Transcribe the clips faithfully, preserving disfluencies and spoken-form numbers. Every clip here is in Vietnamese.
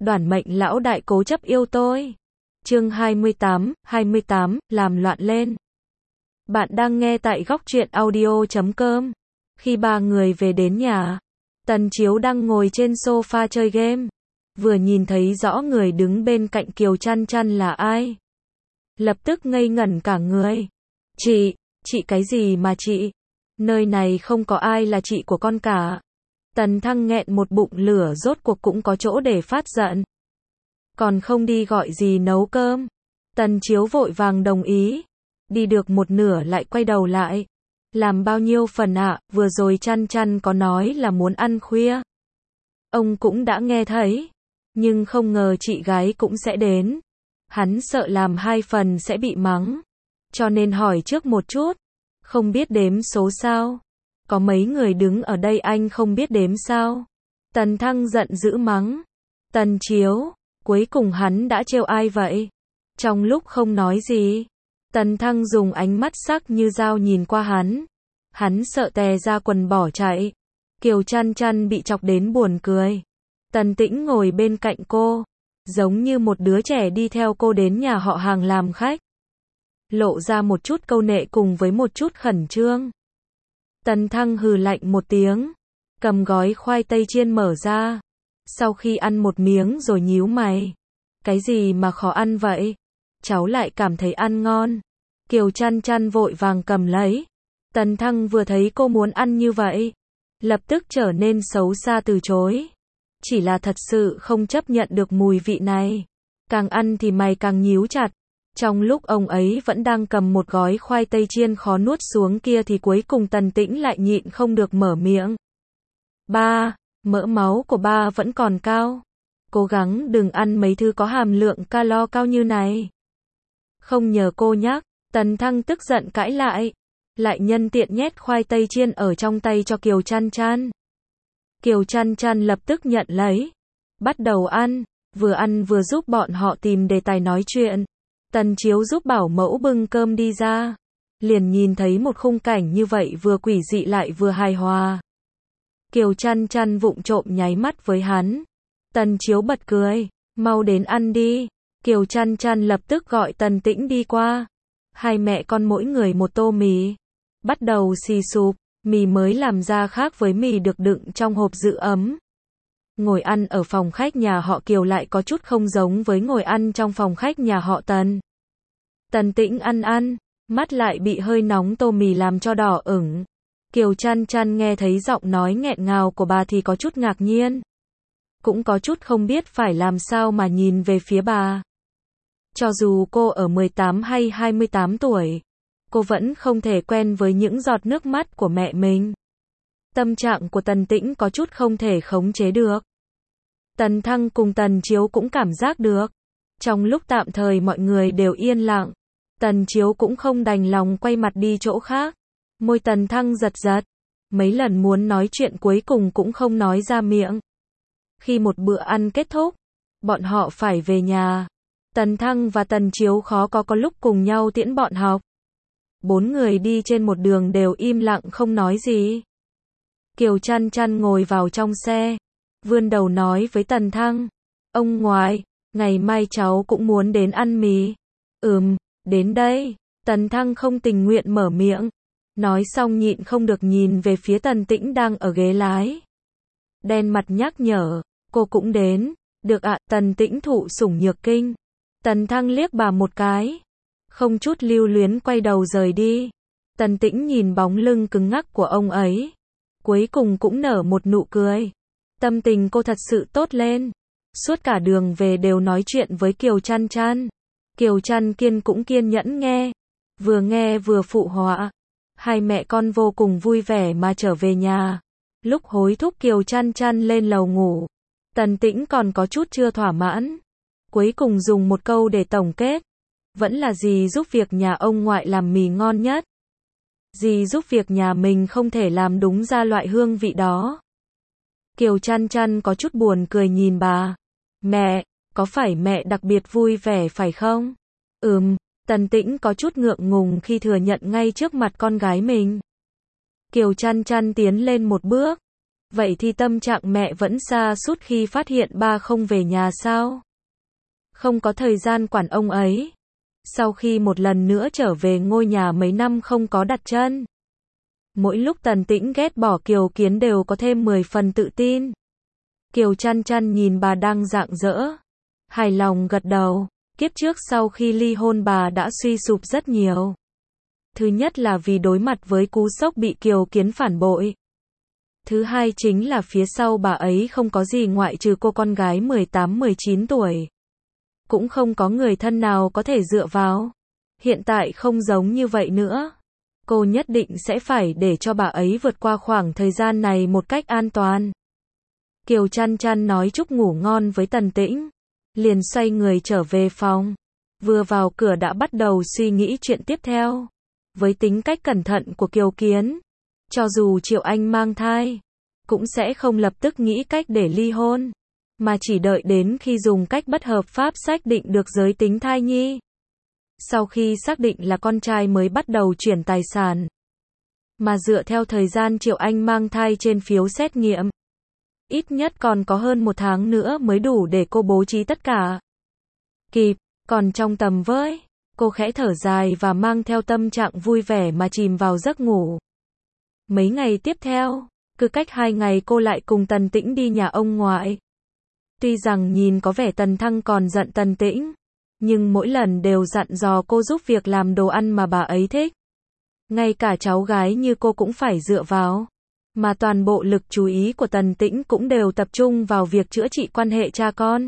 Đoản mệnh lão đại cố chấp yêu tôi. Chương hai mươi tám, hai mươi tám, làm loạn lên. Bạn đang nghe tại góc truyện audio chấm com. Khi ba người về đến nhà, Tần Chiếu đang ngồi trên sofa chơi game. Vừa nhìn thấy rõ người đứng bên cạnh Kiều Chăn Chăn là ai. Lập tức ngây ngẩn cả người. Chị, chị cái gì mà chị? Nơi này không có ai là chị của con cả. Tần Thăng nghẹn một bụng lửa rốt cuộc cũng có chỗ để phát giận. Còn không đi gọi gì nấu cơm. Tần Chiếu vội vàng đồng ý. Đi được một nửa lại quay đầu lại. Làm bao nhiêu phần ạ, à, vừa rồi Chăn Chăn có nói là muốn ăn khuya. Ông cũng đã nghe thấy. Nhưng không ngờ chị gái cũng sẽ đến. Hắn sợ làm hai phần sẽ bị mắng. Cho nên hỏi trước một chút. Không biết đếm số sao? Có mấy người đứng ở đây anh không biết đếm sao? Tần Thăng giận dữ mắng. Tần Chiếu, cuối cùng hắn đã trêu ai vậy? Trong lúc không nói gì, Tần Thăng dùng ánh mắt sắc như dao nhìn qua hắn. Hắn sợ tè ra quần bỏ chạy. Kiều Chăn Chăn bị chọc đến buồn cười. Tần Tĩnh ngồi bên cạnh cô, giống như một đứa trẻ đi theo cô đến nhà họ Hàng làm khách. Lộ ra một chút câu nệ cùng với một chút khẩn trương. Tần Thăng hừ lạnh một tiếng, cầm gói khoai tây chiên mở ra. Sau khi ăn một miếng rồi nhíu mày. Cái gì mà khó ăn vậy? Cháu lại cảm thấy ăn ngon. Kiều Chăn Chăn vội vàng cầm lấy. Tần Thăng vừa thấy cô muốn ăn như vậy, lập tức trở nên xấu xa từ chối. Chỉ là thật sự không chấp nhận được mùi vị này. Càng ăn thì mày càng nhíu chặt. Trong lúc ông ấy vẫn đang cầm một gói khoai tây chiên khó nuốt xuống kia thì cuối cùng Tần Tĩnh lại nhịn không được mở miệng. Ba, mỡ máu của ba vẫn còn cao. Cố gắng đừng ăn mấy thứ có hàm lượng calo cao như này. Không nhờ cô nhắc, Tần Thăng tức giận cãi lại. Lại nhân tiện nhét khoai tây chiên ở trong tay cho Kiều Chăn Chăn. Kiều Chăn Chăn lập tức nhận lấy. Bắt đầu ăn, vừa ăn vừa giúp bọn họ tìm đề tài nói chuyện. Tần Chiếu giúp bảo mẫu bưng cơm đi ra. Liền nhìn thấy một khung cảnh như vậy vừa quỷ dị lại vừa hài hòa. Kiều Chăn Chăn vụng trộm nháy mắt với hắn. Tần Chiếu bật cười. Mau đến ăn đi. Kiều Chăn Chăn lập tức gọi Tần Tĩnh đi qua. Hai mẹ con mỗi người một tô mì. Bắt đầu xì sụp. Mì mới làm ra khác với mì được đựng trong hộp giữ ấm. Ngồi ăn ở phòng khách nhà họ Kiều lại có chút không giống với ngồi ăn trong phòng khách nhà họ Tần. Tần Tĩnh ăn ăn, mắt lại bị hơi nóng tô mì làm cho đỏ ửng. Kiều Chăn Chăn nghe thấy giọng nói nghẹn ngào của bà thì có chút ngạc nhiên. Cũng có chút không biết phải làm sao mà nhìn về phía bà. Cho dù cô ở mười tám hay hai mươi tám tuổi, cô vẫn không thể quen với những giọt nước mắt của mẹ mình. Tâm trạng của Tần Tĩnh có chút không thể khống chế được. Tần Thăng cùng Tần Chiếu cũng cảm giác được. Trong lúc tạm thời mọi người đều yên lặng, Tần Chiếu cũng không đành lòng quay mặt đi chỗ khác. Môi Tần Thăng giật giật. Mấy lần muốn nói chuyện cuối cùng cũng không nói ra miệng. Khi một bữa ăn kết thúc, bọn họ phải về nhà. Tần Thăng và Tần Chiếu khó có có lúc cùng nhau tiễn bọn học. Bốn người đi trên một đường đều im lặng không nói gì. Kiều Chăn Chăn ngồi vào trong xe, vươn đầu nói với Tần Thăng. Ông ngoại, ngày mai cháu cũng muốn đến ăn mì. Ừm, đến đây. Tần Thăng không tình nguyện mở miệng. Nói xong nhịn không được nhìn về phía Tần Tĩnh đang ở ghế lái. Đen mặt nhắc nhở, cô cũng đến. Được ạ, Tần Tĩnh thụ sủng nhược kinh. Tần Thăng liếc bà một cái. Không chút lưu luyến quay đầu rời đi. Tần Tĩnh nhìn bóng lưng cứng ngắc của ông ấy. Cuối cùng cũng nở một nụ cười. Tâm tình cô thật sự tốt lên. Suốt cả đường về đều nói chuyện với Kiều Chăn Chăn. Kiều Chăn Kiên cũng kiên nhẫn nghe. Vừa nghe vừa phụ họa. Hai mẹ con vô cùng vui vẻ mà trở về nhà. Lúc hối thúc Kiều Chăn Chăn lên lầu ngủ, Tần Tĩnh còn có chút chưa thỏa mãn. Cuối cùng dùng một câu để tổng kết. Vẫn là dì giúp việc nhà ông ngoại làm mì ngon nhất. Dì giúp việc nhà mình không thể làm đúng ra loại hương vị đó. Kiều Chăn Chăn có chút buồn cười nhìn bà. Mẹ, có phải mẹ đặc biệt vui vẻ phải không? Ừm, Tần Tĩnh có chút ngượng ngùng khi thừa nhận ngay trước mặt con gái mình. Kiều Chăn Chăn tiến lên một bước, Vậy thì tâm trạng mẹ vẫn sa sút khi phát hiện ba không về nhà sao? Không có thời gian quản ông ấy. Sau khi một lần nữa trở về ngôi nhà mấy năm không có đặt chân. Mỗi lúc Tần Tĩnh ghét bỏ Kiều Kiến đều có thêm mười phần tự tin. Kiều Chăn Chăn nhìn bà đang rạng rỡ. Hài lòng gật đầu. Kiếp trước sau khi ly hôn bà đã suy sụp rất nhiều. Thứ nhất là vì đối mặt với cú sốc bị Kiều Kiến phản bội. Thứ hai chính là phía sau bà ấy không có gì ngoại trừ cô con gái mười tám mười chín tuổi. Cũng không có người thân nào có thể dựa vào. Hiện tại không giống như vậy nữa. Cô nhất định sẽ phải để cho bà ấy vượt qua khoảng thời gian này một cách an toàn. Kiều Chăn Chăn nói chúc ngủ ngon với Tần Tĩnh. Liền xoay người trở về phòng. Vừa vào cửa đã bắt đầu suy nghĩ chuyện tiếp theo. Với tính cách cẩn thận của Kiều Kiến, cho dù Triệu Anh mang thai, cũng sẽ không lập tức nghĩ cách để ly hôn, mà chỉ đợi đến khi dùng cách bất hợp pháp xác định được giới tính thai nhi. Sau khi xác định là con trai mới bắt đầu chuyển tài sản. Mà dựa theo thời gian Triệu Anh mang thai trên phiếu xét nghiệm, ít nhất còn có hơn một tháng nữa mới đủ để cô bố trí tất cả. Kịp, còn trong tầm với, cô khẽ thở dài và mang theo tâm trạng vui vẻ mà chìm vào giấc ngủ. Mấy ngày tiếp theo, cứ cách hai ngày cô lại cùng Tần Tĩnh đi nhà ông ngoại. Tuy rằng nhìn có vẻ Tần Thăng còn giận Tần Tĩnh, nhưng mỗi lần đều dặn dò cô giúp việc làm đồ ăn mà bà ấy thích. Ngay cả cháu gái như cô cũng phải dựa vào. Mà toàn bộ lực chú ý của Tần Tĩnh cũng đều tập trung vào việc chữa trị quan hệ cha con.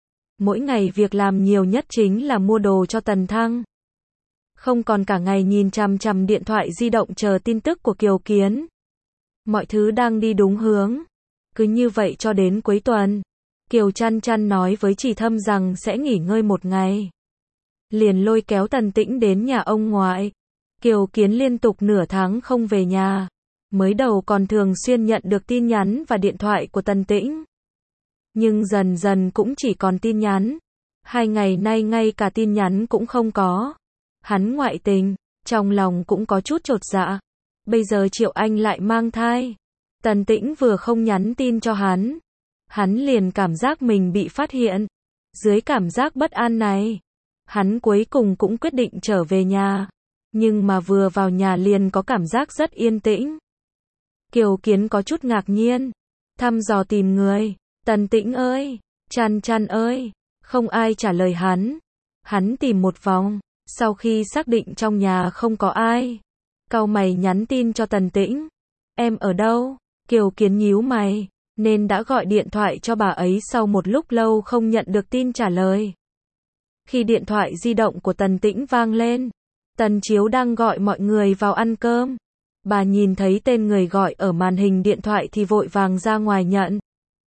Mỗi ngày việc làm nhiều nhất chính là mua đồ cho Tần Thăng. Không còn cả ngày nhìn chằm chằm điện thoại di động chờ tin tức của Kiều Kiến. Mọi thứ đang đi đúng hướng. Cứ như vậy cho đến cuối tuần. Kiều Chăn Chăn nói với Chỉ Thâm rằng sẽ nghỉ ngơi một ngày. Liền lôi kéo Tần Tĩnh đến nhà ông ngoại. Kiều Kiến liên tục nửa tháng không về nhà. Mới đầu còn thường xuyên nhận được tin nhắn và điện thoại của Tần Tĩnh. Nhưng dần dần cũng chỉ còn tin nhắn. Hai ngày nay ngay cả tin nhắn cũng không có. Hắn ngoại tình, trong lòng cũng có chút chột dạ. Bây giờ Triệu Anh lại mang thai. Tần Tĩnh vừa không nhắn tin cho hắn. Hắn liền cảm giác mình bị phát hiện. Dưới cảm giác bất an này, hắn cuối cùng cũng quyết định trở về nhà. Nhưng mà vừa vào nhà liền có cảm giác rất yên tĩnh. Kiều Kiến có chút ngạc nhiên. Thăm dò tìm người. Tần Tĩnh ơi, Chăn Chăn ơi. Không ai trả lời hắn. Hắn tìm một vòng. Sau khi xác định trong nhà không có ai, cau mày nhắn tin cho Tần Tĩnh. Em ở đâu? Kiều Kiến nhíu mày, nên đã gọi điện thoại cho bà ấy sau một lúc lâu không nhận được tin trả lời. Khi điện thoại di động của Tần Tĩnh vang lên, Tần Chiếu đang gọi mọi người vào ăn cơm. Bà nhìn thấy tên người gọi ở màn hình điện thoại thì vội vàng ra ngoài nhận.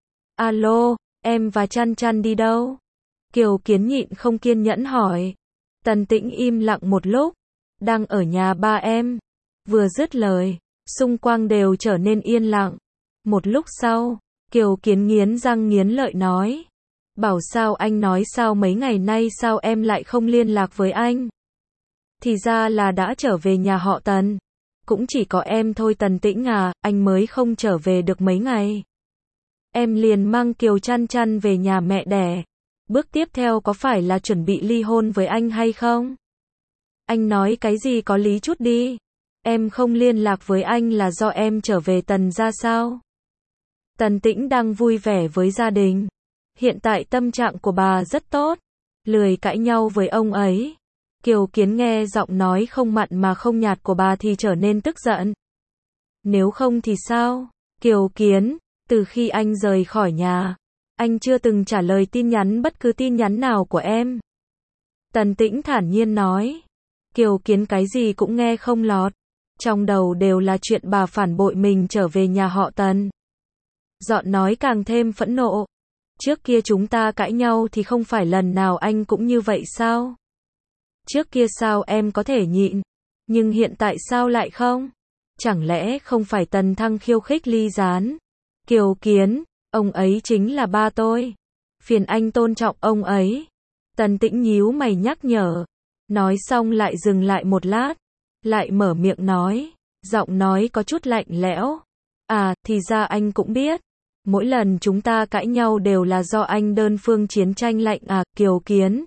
Alo, em và Chăn Chăn đi đâu? Kiều Kiến nhịn không kiên nhẫn hỏi. Tần Tĩnh im lặng một lúc. Đang ở nhà ba em. Vừa dứt lời, xung quanh đều trở nên yên lặng. Một lúc sau, Kiều Kiến nghiến răng nghiến lợi nói. Bảo sao anh nói sao mấy ngày nay sao em lại không liên lạc với anh? Thì ra là đã trở về nhà họ Tần. Cũng chỉ có em thôi Tần Tĩnh à, anh mới không trở về được mấy ngày. Em liền mang Kiều Chăn Chăn về nhà mẹ đẻ. Bước tiếp theo có phải là chuẩn bị ly hôn với anh hay không? Anh nói cái gì có lý chút đi. Em không liên lạc với anh là do em trở về Tần ra sao? Tần Tĩnh đang vui vẻ với gia đình. Hiện tại tâm trạng của bà rất tốt. Lười cãi nhau với ông ấy. Kiều Kiến nghe giọng nói không mặn mà không nhạt của bà thì trở nên tức giận. Nếu không thì sao? Kiều Kiến, từ khi anh rời khỏi nhà, anh chưa từng trả lời tin nhắn bất cứ tin nhắn nào của em. Tần Tĩnh thản nhiên nói. Kiều Kiến cái gì cũng nghe không lọt. Trong đầu đều là chuyện bà phản bội mình trở về nhà họ Tần. Giọng nói càng thêm phẫn nộ. Trước kia chúng ta cãi nhau thì không phải lần nào anh cũng như vậy sao? Trước kia sao em có thể nhịn, nhưng hiện tại sao lại không? Chẳng lẽ không phải Tần Thăng khiêu khích Ly Gián? Kiều Kiến, ông ấy chính là ba tôi. Phiền anh tôn trọng ông ấy. Tần Tĩnh nhíu mày nhắc nhở. Nói xong lại dừng lại một lát. Lại mở miệng nói. Giọng nói có chút lạnh lẽo. À, thì ra anh cũng biết. Mỗi lần chúng ta cãi nhau đều là do anh đơn phương chiến tranh lạnh à, Kiều Kiến.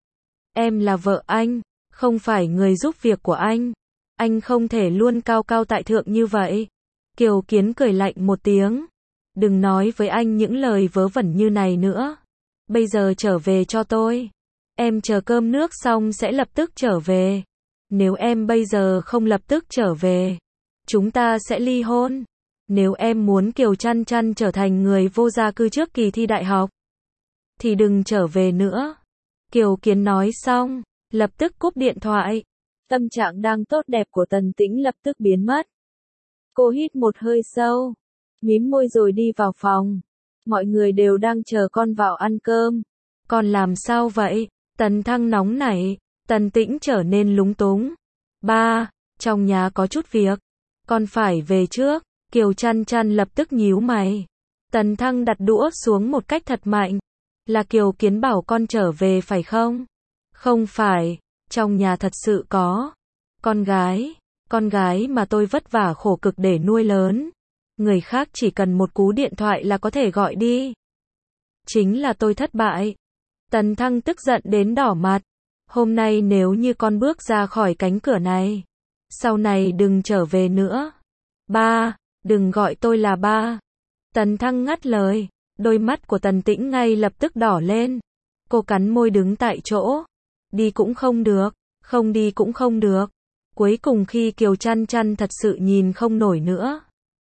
Em là vợ anh, không phải người giúp việc của anh. Anh không thể luôn cao cao tại thượng như vậy. Kiều Kiến cười lạnh một tiếng. Đừng nói với anh những lời vớ vẩn như này nữa. Bây giờ trở về cho tôi. Em chờ cơm nước xong sẽ lập tức trở về. Nếu em bây giờ không lập tức trở về, chúng ta sẽ ly hôn. Nếu em muốn Kiều Chăn Chăn trở thành người vô gia cư trước kỳ thi đại học, thì đừng trở về nữa. Kiều Kiến nói xong, lập tức cúp điện thoại. Tâm trạng đang tốt đẹp của Tần Tĩnh lập tức biến mất. Cô hít một hơi sâu, mím môi rồi đi vào phòng. Mọi người đều đang chờ con vào ăn cơm. Con làm sao vậy? Tần Thăng nóng nảy. Tần Tĩnh trở nên lúng túng. Ba, trong nhà có chút việc. Con phải về trước. Kiều Chăn Chăn lập tức nhíu mày. Tần Thăng đặt đũa xuống một cách thật mạnh. Là Kiều Kiến bảo con trở về phải không? Không phải, trong nhà thật sự có con gái, con gái mà tôi vất vả khổ cực để nuôi lớn. Người khác chỉ cần một cú điện thoại là có thể gọi đi. Chính là tôi thất bại. Tần Thăng tức giận đến đỏ mặt. Hôm nay nếu như con bước ra khỏi cánh cửa này, sau này đừng trở về nữa. Ba, đừng gọi tôi là ba. Tần Thăng ngắt lời. Đôi mắt của Tần Tĩnh ngay lập tức đỏ lên. Cô cắn môi đứng tại chỗ. Đi cũng không được, không đi cũng không được. Cuối cùng khi Kiều Chăn Chăn thật sự nhìn không nổi nữa,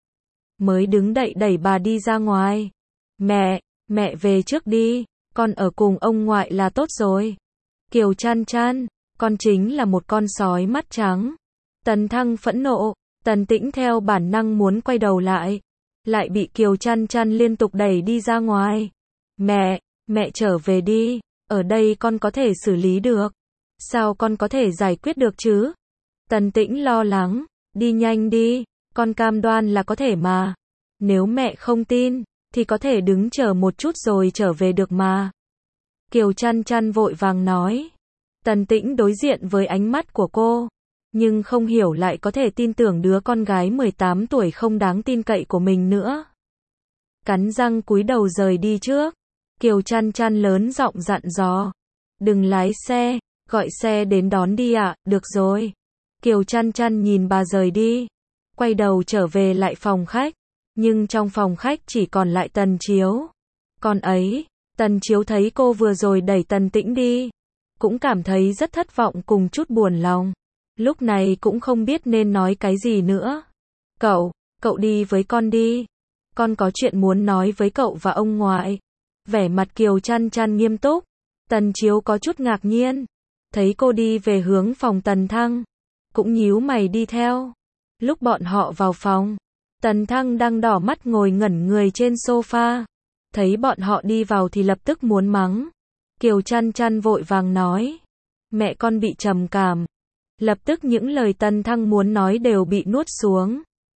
mới đứng đậy đẩy bà đi ra ngoài. Mẹ, mẹ về trước đi, con ở cùng ông ngoại là tốt rồi. Kiều Chăn Chăn, con chính là một con sói mắt trắng. Tần Thăng phẫn nộ. Tần Tĩnh theo bản năng muốn quay đầu lại, lại bị Kiều Chăn Chăn liên tục đẩy đi ra ngoài. Mẹ, mẹ trở về đi, ở đây con có thể xử lý được. Sao con có thể giải quyết được chứ? Tần Tĩnh lo lắng. Đi nhanh đi, con cam đoan là có thể mà. Nếu mẹ không tin, thì có thể đứng chờ một chút rồi trở về được mà. Kiều Chăn Chăn vội vàng nói. Tần Tĩnh đối diện với ánh mắt của cô, nhưng không hiểu lại có thể tin tưởng đứa con gái mười tám tuổi không đáng tin cậy của mình nữa. Cắn răng cúi đầu rời đi trước. Kiều Chăn Chăn lớn giọng dặn dò. Đừng lái xe, gọi xe đến đón đi ạ, à, được rồi. Kiều Chăn Chăn nhìn bà rời đi, quay đầu trở về lại phòng khách. Nhưng trong phòng khách chỉ còn lại Tần Chiếu. Con ấy, Tần Chiếu thấy cô vừa rồi đẩy Tần Tĩnh đi, cũng cảm thấy rất thất vọng cùng chút buồn lòng. Lúc này cũng không biết nên nói cái gì nữa. Cậu, cậu đi với con đi. Con có chuyện muốn nói với cậu và ông ngoại. Vẻ mặt Kiều Chăn Chăn nghiêm túc. Tần Chiếu có chút ngạc nhiên. Thấy cô đi về hướng phòng Tần Thăng, cũng nhíu mày đi theo. Lúc bọn họ vào phòng, Tần Thăng đang đỏ mắt ngồi ngẩn người trên sofa. Thấy bọn họ đi vào thì lập tức muốn mắng. Kiều Chăn Chăn vội vàng nói. Mẹ con bị trầm cảm. Lập tức những lời Tần Thăng muốn nói đều bị nuốt xuống.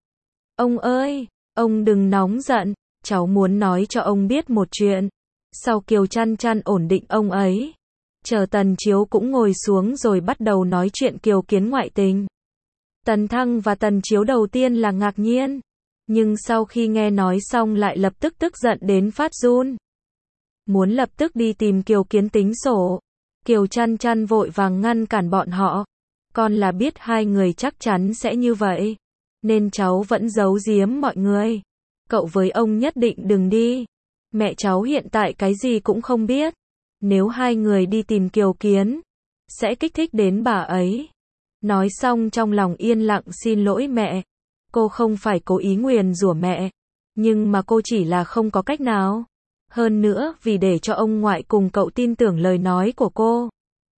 Ông ơi, ông đừng nóng giận, cháu muốn nói cho ông biết một chuyện. Sau Kiều Chăn Chăn ổn định ông ấy, chờ Tần Chiếu cũng ngồi xuống rồi bắt đầu nói chuyện Kiều Kiến ngoại tình. Tần Thăng và Tần Chiếu đầu tiên là ngạc nhiên, nhưng sau khi nghe nói xong lại lập tức tức giận đến phát run. Muốn lập tức đi tìm Kiều Kiến tính sổ. Kiều Chăn Chăn vội vàng ngăn cản bọn họ. Con là biết hai người chắc chắn sẽ như vậy, nên cháu vẫn giấu giếm mọi người. Cậu với ông nhất định đừng đi. Mẹ cháu hiện tại cái gì cũng không biết. Nếu hai người đi tìm Kiều Kiến, sẽ kích thích đến bà ấy. Nói xong trong lòng yên lặng xin lỗi mẹ. Cô không phải cố ý nguyền rủa mẹ, nhưng mà cô chỉ là không có cách nào. Hơn nữa vì để cho ông ngoại cùng cậu tin tưởng lời nói của cô.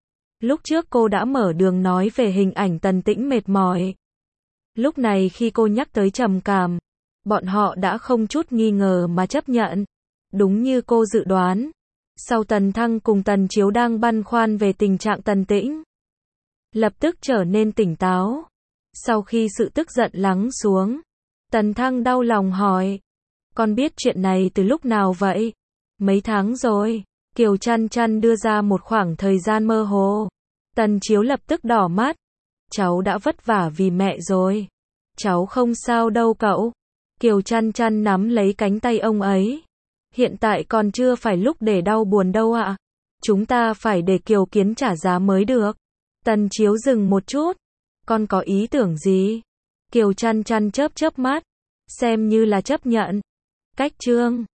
Lúc trước cô đã mở đường nói về hình ảnh Tần Tĩnh mệt mỏi. Lúc này khi cô nhắc tới trầm cảm, bọn họ đã không chút nghi ngờ mà chấp nhận. Đúng như cô dự đoán. Sau Tần Thăng cùng Tần Chiếu đang băn khoăn về tình trạng Tần Tĩnh, lập tức trở nên tỉnh táo. Sau khi sự tức giận lắng xuống, Tần Thăng đau lòng hỏi. Con biết chuyện này từ lúc nào vậy? Mấy tháng rồi. Kiều Chăn Chăn đưa ra một khoảng thời gian mơ hồ. Tần Chiếu lập tức đỏ mắt. Cháu đã vất vả vì mẹ rồi. Cháu không sao đâu cậu. Kiều chăn chăn nắm lấy cánh tay ông ấy. Hiện tại còn chưa phải lúc để đau buồn đâu ạ. Chúng ta phải để Kiều Kiến trả giá mới được. Tần Chiếu dừng một chút. Con có ý tưởng gì? Kiều chăn chăn chớp chớp mắt. Xem như là chấp nhận. Cách trương.